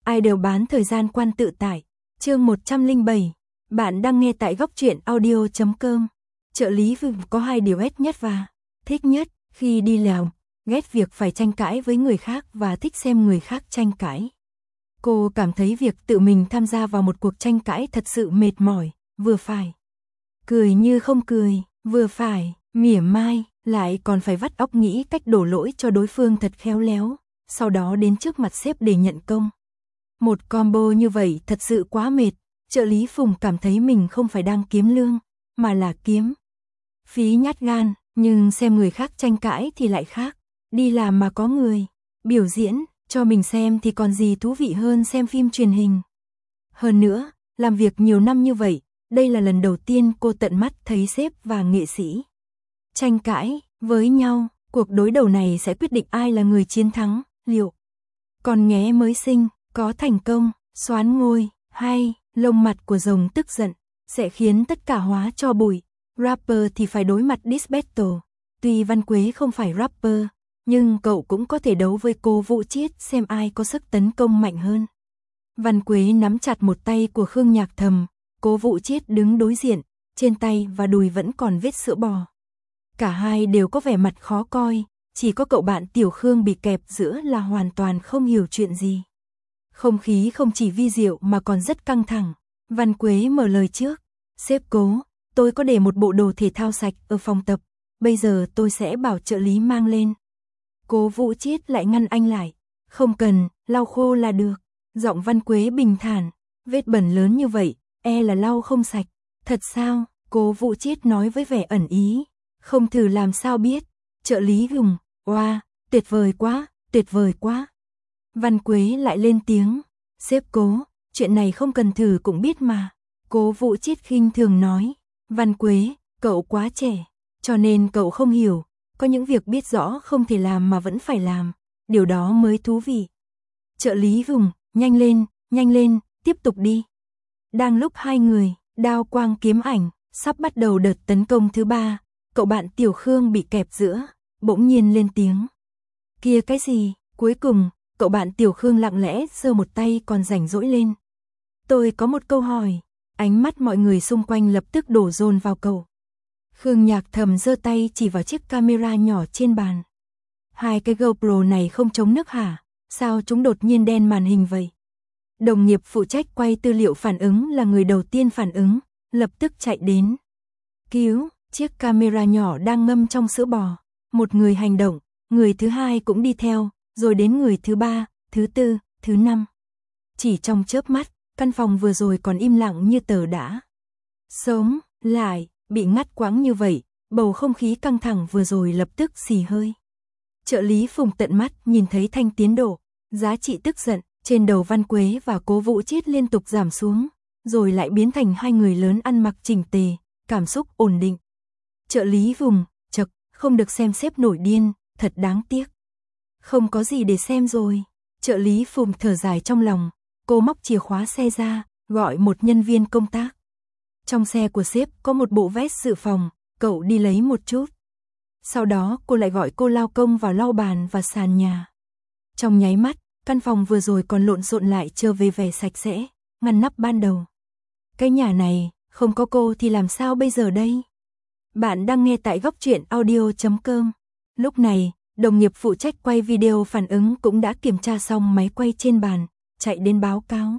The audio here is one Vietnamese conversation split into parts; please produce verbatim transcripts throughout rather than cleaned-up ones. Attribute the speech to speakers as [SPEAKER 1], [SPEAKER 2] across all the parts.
[SPEAKER 1] ai đều bán thời gian quan tự tại. Chương một trăm lẻ bảy. Bạn đang nghe tại góc truyện audio chấm com. Trợ lý Vừng có hai điều ghét nhất và thích nhất khi đi làm, ghét việc phải tranh cãi với người khác và thích xem người khác tranh cãi. Cô cảm thấy việc tự mình tham gia vào một cuộc tranh cãi thật sự mệt mỏi, vừa phải cười như không cười, vừa phải mỉa mai, lại còn phải vắt óc nghĩ cách đổ lỗi cho đối phương thật khéo léo, sau đó đến trước mặt sếp để nhận công. Một combo như vậy thật sự quá mệt. Trợ lý Phùng cảm thấy mình không phải đang kiếm lương, mà là kiếm phí nhát gan, nhưng xem người khác tranh cãi thì lại khác. Đi làm mà có người biểu diễn cho mình xem thì còn gì thú vị hơn xem phim truyền hình. Hơn nữa, làm việc nhiều năm như vậy, đây là lần đầu tiên cô tận mắt thấy sếp và nghệ sĩ tranh cãi với nhau. Cuộc đối đầu này sẽ quyết định ai là người chiến thắng, liệu con nghé mới sinh có thành công soán ngôi hay lông mặt của rồng tức giận sẽ khiến tất cả hóa cho bụi. Rapper thì phải đối mặt diss battle. Tuy Văn Quế không phải rapper, nhưng cậu cũng có thể đấu với cô Vũ Chiết xem ai có sức tấn công mạnh hơn. Văn Quế nắm chặt một tay của Khương Nhạc Thầm, cô Vũ Chiết đứng đối diện, trên tay và đùi vẫn còn vết sữa bò. Cả hai đều có vẻ mặt khó coi, chỉ có cậu bạn Tiểu Khương bị kẹp giữa là hoàn toàn không hiểu chuyện gì. Không khí không chỉ vi diệu mà còn rất căng thẳng. Văn Quế mở lời trước. Sếp Cố, tôi có để một bộ đồ thể thao sạch ở phòng tập. Bây giờ tôi sẽ bảo trợ lý mang lên. Cố Vũ Chiết lại ngăn anh lại. Không cần, lau khô là được. Giọng Văn Quế bình thản. Vết bẩn lớn như vậy, e là lau không sạch. Thật sao? Cố Vũ Chiết nói với vẻ ẩn ý. Không thử làm sao biết. Trợ lý gùng. Oa, tuyệt vời quá, tuyệt vời quá. Văn Quế lại lên tiếng. Sếp Cố, chuyện này không cần thử cũng biết mà. Cố Vũ Chiết khinh thường nói. Văn Quế, cậu quá trẻ, cho nên cậu không hiểu. Có những việc biết rõ không thể làm mà vẫn phải làm. Điều đó mới thú vị. Trợ lý vùng, nhanh lên, nhanh lên, tiếp tục đi. Đang lúc hai người, đao quang kiếm ảnh, sắp bắt đầu đợt tấn công thứ ba, cậu bạn Tiểu Khương bị kẹp giữa, bỗng nhiên lên tiếng. Kia cái gì? Cuối cùng, cậu bạn Tiểu Khương lặng lẽ giơ một tay còn rảnh rỗi lên. Tôi có một câu hỏi. Ánh mắt mọi người xung quanh lập tức đổ dồn vào cậu. Khương Nhạc Thầm giơ tay chỉ vào chiếc camera nhỏ trên bàn. Hai cái GoPro này không chống nước hả? Sao chúng đột nhiên đen màn hình vậy? Đồng nghiệp phụ trách quay tư liệu phản ứng là người đầu tiên phản ứng, lập tức chạy đến. Cứu, chiếc camera nhỏ đang ngâm trong sữa bò. Một người hành động, người thứ hai cũng đi theo, rồi đến người thứ ba, thứ tư, thứ năm. Chỉ trong chớp mắt, căn phòng vừa rồi còn im lặng như tờ đã sống lại, bị ngắt quãng như vậy, bầu không khí căng thẳng vừa rồi lập tức xì hơi. Trợ lý Phùng tận mắt nhìn thấy thanh tiến độ, giá trị tức giận trên đầu Văn Quế và Cố Vũ Chiết liên tục giảm xuống, rồi lại biến thành hai người lớn ăn mặc chỉnh tề, cảm xúc ổn định. Trợ lý Vùng, chậc, không được xem sếp nổi điên, thật đáng tiếc. Không có gì để xem rồi. Trợ lý Phùng thở dài trong lòng, cô móc chìa khóa xe ra, gọi một nhân viên công tác. Trong xe của sếp có một bộ vest dự phòng, cậu đi lấy một chút. Sau đó cô lại gọi cô lao công vào lau bàn và sàn nhà. Trong nháy mắt, căn phòng vừa rồi còn lộn xộn lại trở về vẻ sạch sẽ, ngăn nắp ban đầu. Cái nhà này, không có cô thì làm sao bây giờ đây? Bạn đang nghe tại góc truyện audio chấm com. Lúc này, đồng nghiệp phụ trách quay video phản ứng cũng đã kiểm tra xong máy quay trên bàn, chạy đến báo cáo.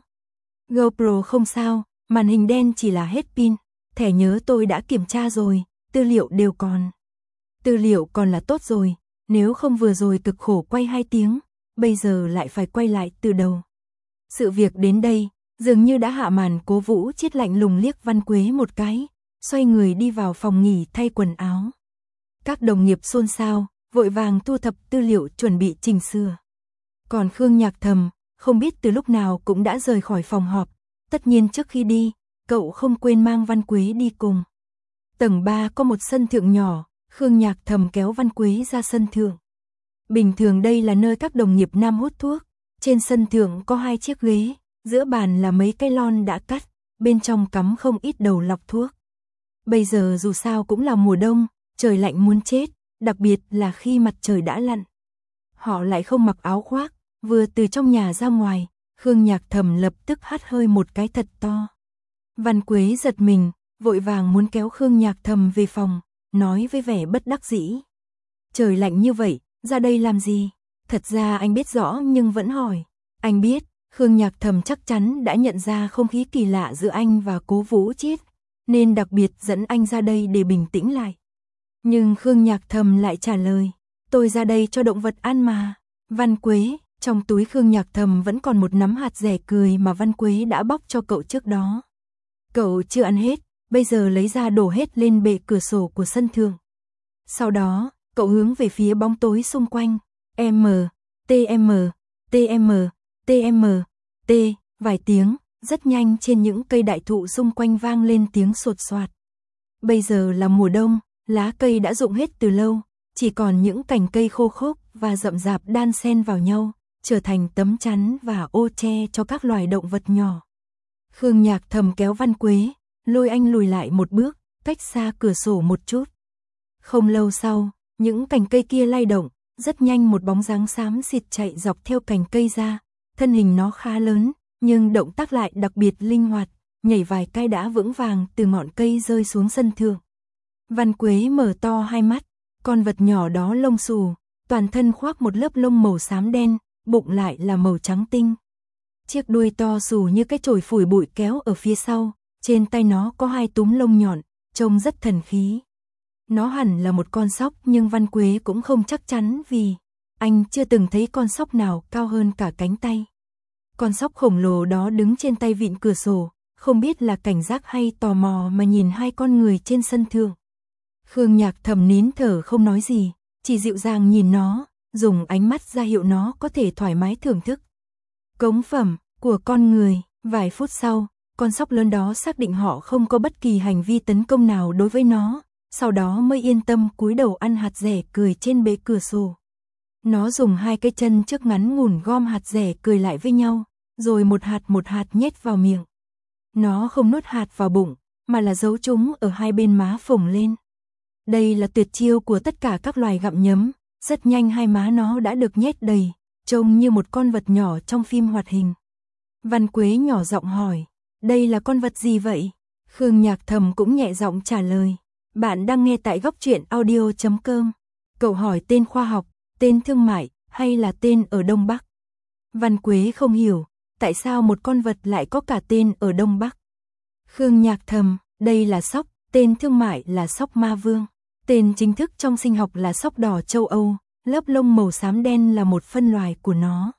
[SPEAKER 1] GoPro không sao, màn hình đen chỉ là hết pin, thẻ nhớ tôi đã kiểm tra rồi, tư liệu đều còn. Tư liệu còn là tốt rồi, nếu không vừa rồi cực khổ quay hai tiếng, bây giờ lại phải quay lại từ đầu. Sự việc đến đây, dường như đã hạ màn. Cố Vũ Chiết lạnh lùng liếc Văn Quế một cái, xoay người đi vào phòng nghỉ thay quần áo. Các đồng nghiệp xôn xao, vội vàng thu thập tư liệu chuẩn bị chỉnh sửa. Còn Khương Nhạc Thầm, không biết từ lúc nào cũng đã rời khỏi phòng họp. Tất nhiên trước khi đi, cậu không quên mang Văn Quế đi cùng. Tầng ba có một sân thượng nhỏ, Khương Nhạc Thầm kéo Văn Quế ra sân thượng. Bình thường đây là nơi các đồng nghiệp nam hút thuốc. Trên sân thượng có hai chiếc ghế, giữa bàn là mấy cái lon đã cắt, bên trong cắm không ít đầu lọc thuốc. Bây giờ dù sao cũng là mùa đông, trời lạnh muốn chết, đặc biệt là khi mặt trời đã lặn. Họ lại không mặc áo khoác, vừa từ trong nhà ra ngoài, Khương Nhạc Thầm lập tức hắt hơi một cái thật to. Văn Quế giật mình, vội vàng muốn kéo Khương Nhạc Thầm về phòng, nói với vẻ bất đắc dĩ. Trời lạnh như vậy, ra đây làm gì? Thật ra anh biết rõ nhưng vẫn hỏi. Anh biết, Khương Nhạc Thầm chắc chắn đã nhận ra không khí kỳ lạ giữa anh và Cố Vũ Chiết, nên đặc biệt dẫn anh ra đây để bình tĩnh lại. Nhưng Khương Nhạc Thầm lại trả lời, tôi ra đây cho động vật ăn mà. Văn Quế, trong túi Khương Nhạc Thầm vẫn còn một nắm hạt dẻ cười mà Văn Quế đã bóc cho cậu trước đó. Cậu chưa ăn hết, bây giờ lấy ra đổ hết lên bệ cửa sổ của sân thượng. Sau đó, cậu hướng về phía bóng tối xung quanh. M, tm, tm, tm, t, vài tiếng, rất nhanh trên những cây đại thụ xung quanh vang lên tiếng sột soạt. Bây giờ là mùa đông, lá cây đã rụng hết từ lâu, chỉ còn những cành cây khô khốc và rậm rạp đan xen vào nhau, trở thành tấm chắn và ô che cho các loài động vật nhỏ. Khương Nhạc Thầm kéo Văn Quế, lôi anh lùi lại một bước, cách xa cửa sổ một chút. Không lâu sau, những cành cây kia lay động, rất nhanh một bóng dáng xám xịt chạy dọc theo cành cây ra, thân hình nó khá lớn, nhưng động tác lại đặc biệt linh hoạt, nhảy vài cái đã vững vàng từ ngọn cây rơi xuống sân thượng. Văn Quế mở to hai mắt, con vật nhỏ đó lông xù, toàn thân khoác một lớp lông màu xám đen, bụng lại là màu trắng tinh. Chiếc đuôi to xù như cái chổi phủi bụi kéo ở phía sau, trên tay nó có hai túm lông nhọn, trông rất thần khí. Nó hẳn là một con sóc nhưng Văn Quế cũng không chắc chắn vì anh chưa từng thấy con sóc nào cao hơn cả cánh tay. Con sóc khổng lồ đó đứng trên tay vịn cửa sổ, không biết là cảnh giác hay tò mò mà nhìn hai con người trên sân thượng. Khương Nhạc Thầm nín thở không nói gì, chỉ dịu dàng nhìn nó, dùng ánh mắt ra hiệu nó có thể thoải mái thưởng thức cống phẩm của con người. Vài phút sau, con sóc lớn đó xác định họ không có bất kỳ hành vi tấn công nào đối với nó, sau đó mới yên tâm cúi đầu ăn hạt dẻ cười trên bệ cửa sổ. Nó dùng hai cái chân trước ngắn ngủn gom hạt dẻ cười lại với nhau, rồi một hạt một hạt nhét vào miệng. Nó không nuốt hạt vào bụng, mà là giấu chúng ở hai bên má phồng lên. Đây là tuyệt chiêu của tất cả các loài gặm nhấm, rất nhanh hai má nó đã được nhét đầy, trông như một con vật nhỏ trong phim hoạt hình. Văn Quế nhỏ giọng hỏi, đây là con vật gì vậy? Khương Nhạc Thầm cũng nhẹ giọng trả lời, bạn đang nghe tại góc truyện audio chấm com. Cậu hỏi tên khoa học, tên thương mại, hay là tên ở Đông Bắc? Văn Quế không hiểu, tại sao một con vật lại có cả tên ở Đông Bắc? Khương Nhạc Thầm, đây là sóc, tên thương mại là sóc ma vương. Tên chính thức trong sinh học là sóc đỏ châu Âu, lớp lông màu xám đen là một phân loài của nó.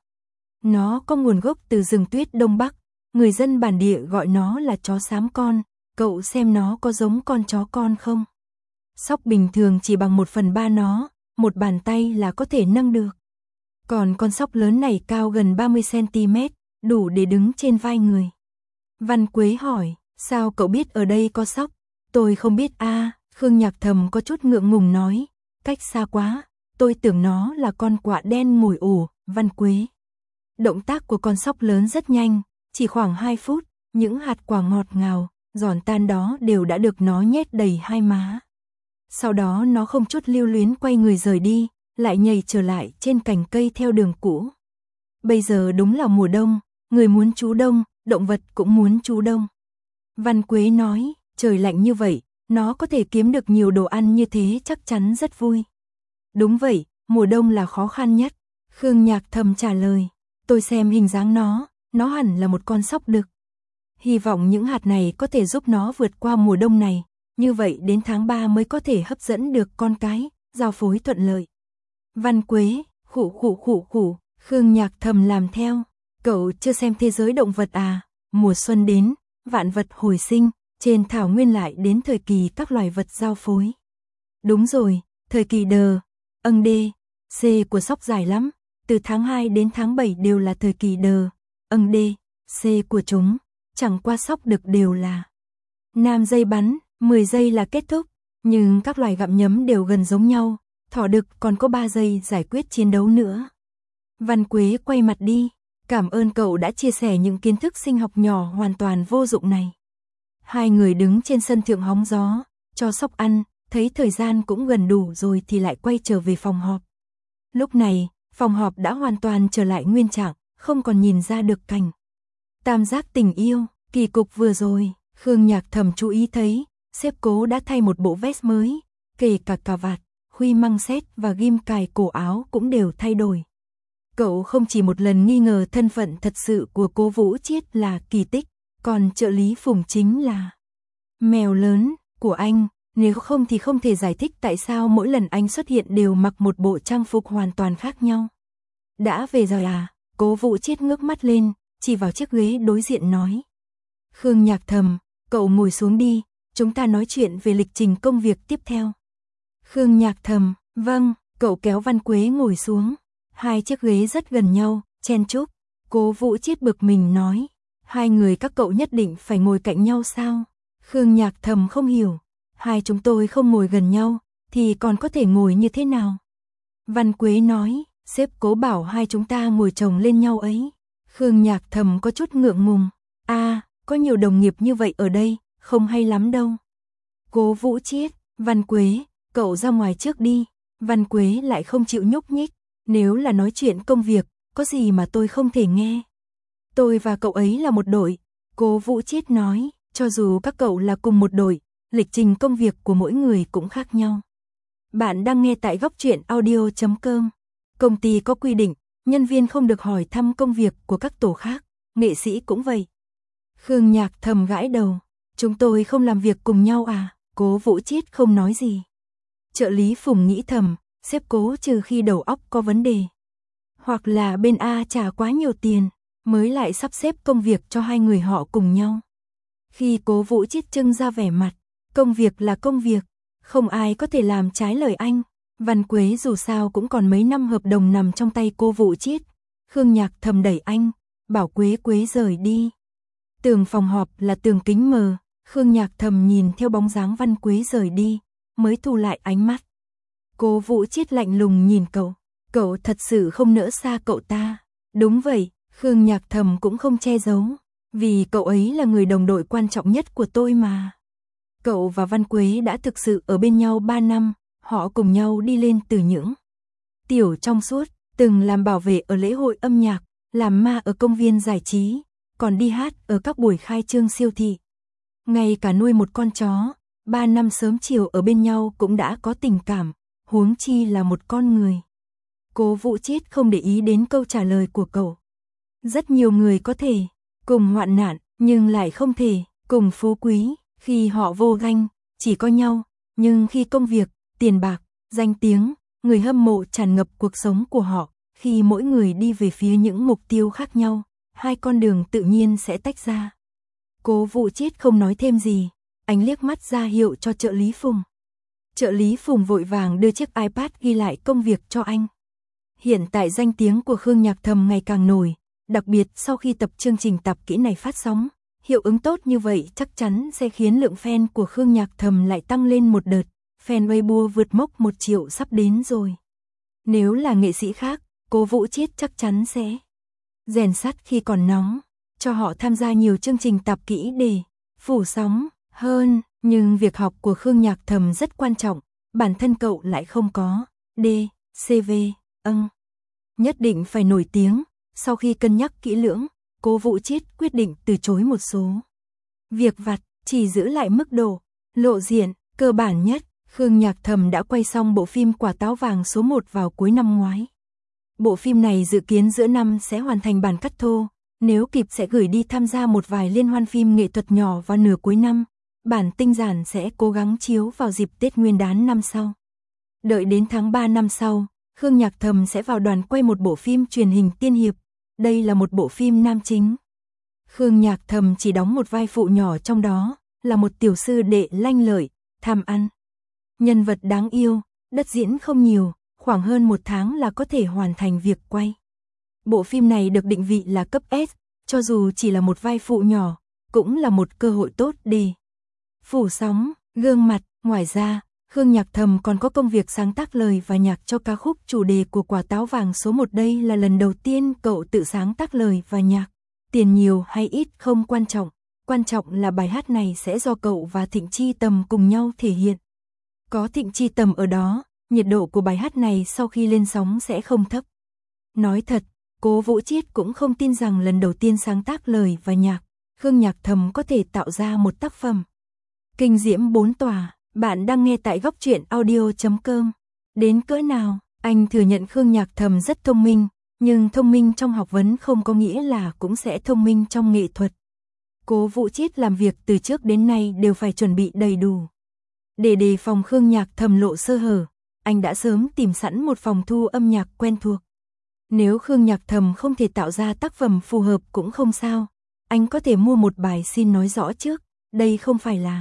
[SPEAKER 1] Nó có nguồn gốc từ rừng tuyết Đông Bắc, người dân bản địa gọi nó là chó xám con, cậu xem nó có giống con chó con không? Sóc bình thường chỉ bằng một phần ba nó, một bàn tay là có thể nâng được. Còn con sóc lớn này cao gần ba mươi xăng ti mét, đủ để đứng trên vai người. Văn Quế hỏi, sao cậu biết ở đây có sóc? Tôi không biết a. À, Khương Nhạc Thầm có chút ngượng ngùng nói, cách xa quá, tôi tưởng nó là con quạ đen ngồi ủ. Văn Quế. Động tác của con sóc lớn rất nhanh, chỉ khoảng hai phút, những hạt quả ngọt ngào, giòn tan đó đều đã được nó nhét đầy hai má. Sau đó nó không chút lưu luyến quay người rời đi, lại nhảy trở lại trên cành cây theo đường cũ. Bây giờ đúng là mùa đông, người muốn trú đông, động vật cũng muốn trú đông. Văn Quế nói, trời lạnh như vậy, nó có thể kiếm được nhiều đồ ăn như thế chắc chắn rất vui. Đúng vậy, mùa đông là khó khăn nhất. Khương Nhạc Thầm trả lời, tôi xem hình dáng nó, nó hẳn là một con sóc đực. Hy vọng những hạt này có thể giúp nó vượt qua mùa đông này, như vậy đến tháng ba mới có thể hấp dẫn được con cái, giao phối thuận lợi. Văn Quế, khụ khụ khụ khụ, Khương Nhạc Thầm làm theo, cậu chưa xem Thế giới động vật à, mùa xuân đến, vạn vật hồi sinh, trên thảo nguyên lại đến thời kỳ các loài vật giao phối. Đúng rồi, thời kỳ đờ, âng đê, c của sóc dài lắm, từ tháng hai đến tháng bảy đều là thời kỳ đờ, âng đê, c của chúng, chẳng qua sóc đực đều là nam dây bắn, mười giây là kết thúc, nhưng các loài gặm nhấm đều gần giống nhau, thỏ đực còn có ba giây giải quyết chiến đấu nữa. Văn Quế quay mặt đi, cảm ơn cậu đã chia sẻ những kiến thức sinh học nhỏ hoàn toàn vô dụng này. Hai người đứng trên sân thượng hóng gió, cho sóc ăn, thấy thời gian cũng gần đủ rồi thì lại quay trở về phòng họp. Lúc này, phòng họp đã hoàn toàn trở lại nguyên trạng, không còn nhìn ra được cảnh tam giác tình yêu, kỳ cục vừa rồi. Khương Nhạc Thầm chú ý thấy, sếp Cố đã thay một bộ vest mới, kể cả cà vạt, khuy măng xét và ghim cài cổ áo cũng đều thay đổi. Cậu không chỉ một lần nghi ngờ thân phận thật sự của Cố Vũ Chiết là Kỳ Tích, còn trợ lý Phùng chính là mèo lớn của anh, nếu không thì không thể giải thích tại sao mỗi lần anh xuất hiện đều mặc một bộ trang phục hoàn toàn khác nhau. Đã về rồi à? Cố Vũ Chiết ngước mắt lên, chỉ vào chiếc ghế đối diện nói. Khương Nhạc Thầm, cậu ngồi xuống đi, chúng ta nói chuyện về lịch trình công việc tiếp theo. Khương Nhạc Thầm, vâng, cậu kéo Văn Quế ngồi xuống. Hai chiếc ghế rất gần nhau, chen chúc. Cố Vũ Chiết bực mình nói, hai người các cậu nhất định phải ngồi cạnh nhau sao? Khương Nhạc Thầm không hiểu, hai chúng tôi không ngồi gần nhau, thì còn có thể ngồi như thế nào? Văn Quế nói, sếp Cố bảo hai chúng ta ngồi chồng lên nhau ấy. Khương Nhạc Thầm có chút ngượng ngùng, a, à, có nhiều đồng nghiệp như vậy ở đây, không hay lắm đâu. Cố Vũ Chiết, Văn Quế, cậu ra ngoài trước đi. Văn Quế lại không chịu nhúc nhích, nếu là nói chuyện công việc, có gì mà tôi không thể nghe. Tôi và cậu ấy là một đội, Cố Vũ Chiết nói, cho dù các cậu là cùng một đội, lịch trình công việc của mỗi người cũng khác nhau. Bạn đang nghe tại góc truyện audio chấm com. Công ty có quy định, nhân viên không được hỏi thăm công việc của các tổ khác, nghệ sĩ cũng vậy. Khương Nhạc Thầm gãi đầu, chúng tôi không làm việc cùng nhau à? Cố Vũ Chiết không nói gì. Trợ lý Phùng nghĩ thầm, sếp Cố trừ khi đầu óc có vấn đề, hoặc là bên A trả quá nhiều tiền, mới lại sắp xếp công việc cho hai người họ cùng nhau. Khi Cố Vũ Chiết trưng ra vẻ mặt, công việc là công việc, không ai có thể làm trái lời anh. Văn Quế dù sao cũng còn mấy năm hợp đồng nằm trong tay Cố Vũ Chiết. Khương Nhạc Thầm đẩy anh, bảo Quế Quế rời đi. Tường phòng họp là tường kính mờ, Khương Nhạc Thầm nhìn theo bóng dáng Văn Quế rời đi, mới thu lại ánh mắt. Cố Vũ Chiết lạnh lùng nhìn cậu, cậu thật sự không nỡ xa cậu ta. Đúng vậy, Khương Nhạc Thầm cũng không che giấu, vì cậu ấy là người đồng đội quan trọng nhất của tôi mà. Cậu và Văn Quế đã thực sự ở bên nhau ba năm, họ cùng nhau đi lên từ những tiểu trong suốt, từng làm bảo vệ ở lễ hội âm nhạc, làm ma ở công viên giải trí, còn đi hát ở các buổi khai trương siêu thị. Ngay cả nuôi một con chó, ba năm sớm chiều ở bên nhau cũng đã có tình cảm, huống chi là một con người. Cố Vũ Chiết không để ý đến câu trả lời của cậu. Rất nhiều người có thể cùng hoạn nạn, nhưng lại không thể cùng phú quý. Khi họ vô ganh, chỉ có nhau, nhưng khi công việc, tiền bạc, danh tiếng, người hâm mộ tràn ngập cuộc sống của họ, khi mỗi người đi về phía những mục tiêu khác nhau, hai con đường tự nhiên sẽ tách ra. Cố Vũ Chiết không nói thêm gì, anh liếc mắt ra hiệu cho trợ lý Phùng. Trợ lý Phùng vội vàng đưa chiếc iPad ghi lại công việc cho anh. Hiện tại danh tiếng của Khương Nhạc Thầm ngày càng nổi, đặc biệt sau khi tập chương trình tạp kỹ này phát sóng, hiệu ứng tốt như vậy chắc chắn sẽ khiến lượng fan của Khương Nhạc Thầm lại tăng lên một đợt, fan Weibo vượt mốc một triệu sắp đến rồi. Nếu là nghệ sĩ khác, Cố Vũ Chiết chắc chắn sẽ rèn sắt khi còn nóng, cho họ tham gia nhiều chương trình tạp kỹ để phủ sóng hơn, nhưng việc học của Khương Nhạc Thầm rất quan trọng, bản thân cậu lại không có D, xê vê, âng. Nhất định phải nổi tiếng. Sau khi cân nhắc kỹ lưỡng, Cố Vũ Chiết quyết định từ chối một số việc vặt, chỉ giữ lại mức độ lộ diện cơ bản nhất. Khương Nhạc Thầm đã quay xong bộ phim Quả Táo Vàng số một vào cuối năm ngoái. Bộ phim này dự kiến giữa năm sẽ hoàn thành bản cắt thô, nếu kịp sẽ gửi đi tham gia một vài liên hoan phim nghệ thuật nhỏ vào nửa cuối năm. Bản tinh giản sẽ cố gắng chiếu vào dịp Tết Nguyên đán năm sau. Đợi đến tháng ba năm sau, Khương Nhạc Thầm sẽ vào đoàn quay một bộ phim truyền hình tiên hiệp. Đây là một bộ phim nam chính. Khương Nhạc Thầm chỉ đóng một vai phụ nhỏ trong đó, là một tiểu sư đệ lanh lợi, tham ăn. Nhân vật đáng yêu, đất diễn không nhiều, khoảng hơn một tháng là có thể hoàn thành việc quay. Bộ phim này được định vị là cấp S, cho dù chỉ là một vai phụ nhỏ, cũng là một cơ hội tốt để phủ sóng, gương mặt. Ngoài ra, Khương Nhạc Thầm còn có công việc sáng tác lời và nhạc cho ca khúc chủ đề của Quả Táo Vàng số một. Đây là lần đầu tiên cậu tự sáng tác lời và nhạc. Tiền nhiều hay ít không quan trọng, quan trọng là bài hát này sẽ do cậu và Thịnh Chi Tầm cùng nhau thể hiện. Có Thịnh Chi Tầm ở đó, nhiệt độ của bài hát này sau khi lên sóng sẽ không thấp. Nói thật, Cố Vũ Chiết cũng không tin rằng lần đầu tiên sáng tác lời và nhạc, Khương Nhạc Thầm có thể tạo ra một tác phẩm kinh diễm bốn tòa. Bạn đang nghe tại góc truyện audio chấm com. Đến cỡ nào, anh thừa nhận Khương Nhạc Thầm rất thông minh, nhưng thông minh trong học vấn không có nghĩa là cũng sẽ thông minh trong nghệ thuật. Cố Vũ Chiết làm việc từ trước đến nay đều phải chuẩn bị đầy đủ. Để đề phòng Khương Nhạc Thầm lộ sơ hở, anh đã sớm tìm sẵn một phòng thu âm nhạc quen thuộc. Nếu Khương Nhạc Thầm không thể tạo ra tác phẩm phù hợp cũng không sao, anh có thể mua một bài xin nói rõ trước, đây không phải là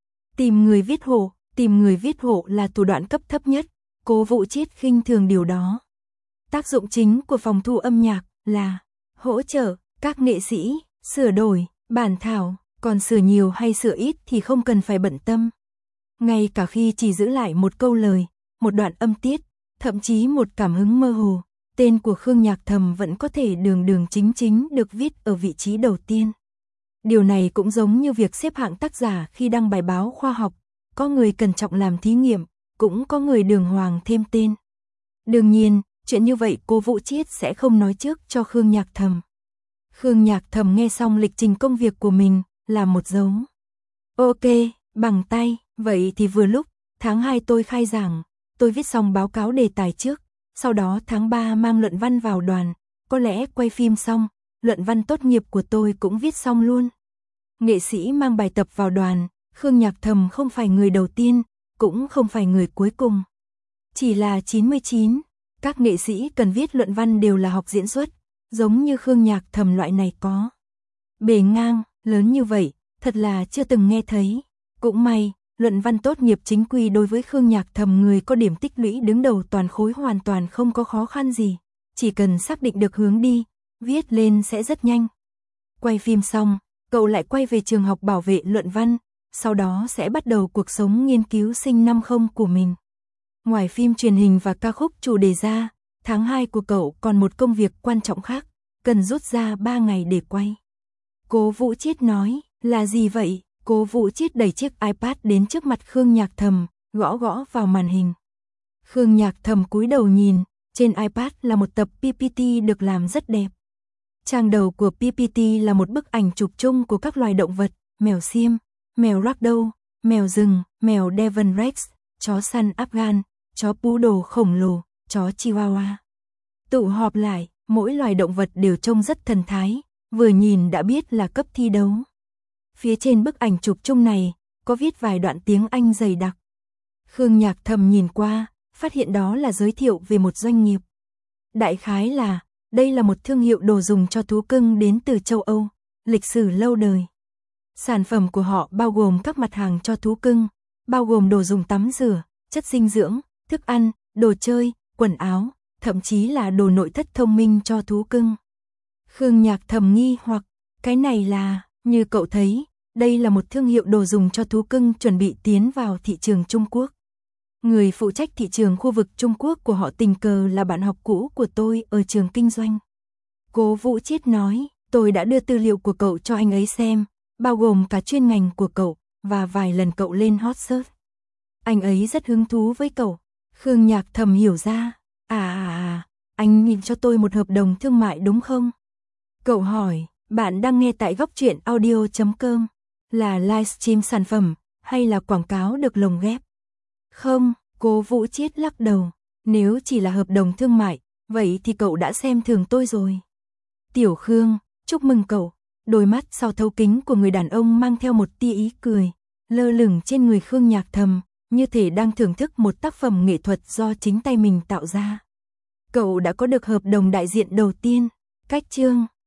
[SPEAKER 1] tìm người viết hộ, tìm người viết hộ là thủ đoạn cấp thấp nhất, Cố Vũ Chiết khinh thường điều đó. Tác dụng chính của phòng thu âm nhạc là hỗ trợ các nghệ sĩ sửa đổi bản thảo, còn sửa nhiều hay sửa ít thì không cần phải bận tâm. Ngay cả khi chỉ giữ lại một câu lời, một đoạn âm tiết, thậm chí một cảm hứng mơ hồ, tên của Khương Nhạc Thầm vẫn có thể đường đường chính chính được viết ở vị trí đầu tiên. Điều này cũng giống như việc xếp hạng tác giả khi đăng bài báo khoa học, có người cẩn trọng làm thí nghiệm, cũng có người đường hoàng thêm tên. Đương nhiên, chuyện như vậy Cố Vũ Chiết sẽ không nói trước cho Khương Nhạc Thầm. Khương Nhạc Thầm nghe xong lịch trình công việc của mình, làm một dấu. Ok, bằng tay, vậy thì vừa lúc, tháng hai tôi khai giảng, tôi viết xong báo cáo đề tài trước, sau đó tháng ba mang luận văn vào đoàn, có lẽ quay phim xong, luận văn tốt nghiệp của tôi cũng viết xong luôn. Nghệ sĩ mang bài tập vào đoàn, Khương Nhạc Thầm không phải người đầu tiên, cũng không phải người cuối cùng. Chỉ là chín mươi chín, các nghệ sĩ cần viết luận văn đều là học diễn xuất, giống như Khương Nhạc Thầm loại này có bề ngang, lớn như vậy, thật là chưa từng nghe thấy. Cũng may, luận văn tốt nghiệp chính quy đối với Khương Nhạc Thầm người có điểm tích lũy đứng đầu toàn khối hoàn toàn không có khó khăn gì, chỉ cần xác định được hướng đi, viết lên sẽ rất nhanh. Quay phim xong, cậu lại quay về trường học bảo vệ luận văn, sau đó sẽ bắt đầu cuộc sống nghiên cứu sinh năm không của mình. Ngoài phim truyền hình và ca khúc chủ đề ra, tháng hai của cậu còn một công việc quan trọng khác, cần rút ra ba ngày để quay. Cố Vũ Chiết nói, là gì vậy? Cố Vũ Chiết đẩy chiếc iPad đến trước mặt Khương Nhạc Thầm, gõ gõ vào màn hình. Khương Nhạc Thầm cúi đầu nhìn, trên iPad là một tập pê pê tê được làm rất đẹp. Trang đầu của pê pê tê là một bức ảnh chụp chung của các loài động vật, mèo xiêm, mèo ragdoll, mèo rừng, mèo Devon Rex, chó săn Afghan, chó poodle khổng lồ, chó Chihuahua. Tụ họp lại, mỗi loài động vật đều trông rất thần thái, vừa nhìn đã biết là cấp thi đấu. Phía trên bức ảnh chụp chung này, có viết vài đoạn tiếng Anh dày đặc. Khương Nhạc Thầm nhìn qua, phát hiện đó là giới thiệu về một doanh nghiệp. Đại khái là, đây là một thương hiệu đồ dùng cho thú cưng đến từ châu Âu, lịch sử lâu đời. Sản phẩm của họ bao gồm các mặt hàng cho thú cưng, bao gồm đồ dùng tắm rửa, chất dinh dưỡng, thức ăn, đồ chơi, quần áo, thậm chí là đồ nội thất thông minh cho thú cưng. Khương Nhạc Thầm nghi hoặc, cái này là, như cậu thấy, đây là một thương hiệu đồ dùng cho thú cưng chuẩn bị tiến vào thị trường Trung Quốc. Người phụ trách thị trường khu vực Trung Quốc của họ tình cờ là bạn học cũ của tôi ở trường kinh doanh. Cố Vũ Chiết nói, tôi đã đưa tư liệu của cậu cho anh ấy xem, bao gồm cả chuyên ngành của cậu, và vài lần cậu lên hot search. Anh ấy rất hứng thú với cậu. Khương Nhạc Thầm hiểu ra, à à à, anh nhìn cho tôi một hợp đồng thương mại đúng không? Cậu hỏi, bạn đang nghe tại góc truyện audio chấm com, là livestream sản phẩm, hay là quảng cáo được lồng ghép? Không, Cố Vũ Chiết lắc đầu, nếu chỉ là hợp đồng thương mại, vậy thì cậu đã xem thường tôi rồi. Tiểu Khương, chúc mừng cậu. Đôi mắt sau thấu kính của người đàn ông mang theo một tia ý cười, lơ lửng trên người Khương Nhạc Thầm, như thể đang thưởng thức một tác phẩm nghệ thuật do chính tay mình tạo ra. Cậu đã có được hợp đồng đại diện đầu tiên. Cách chương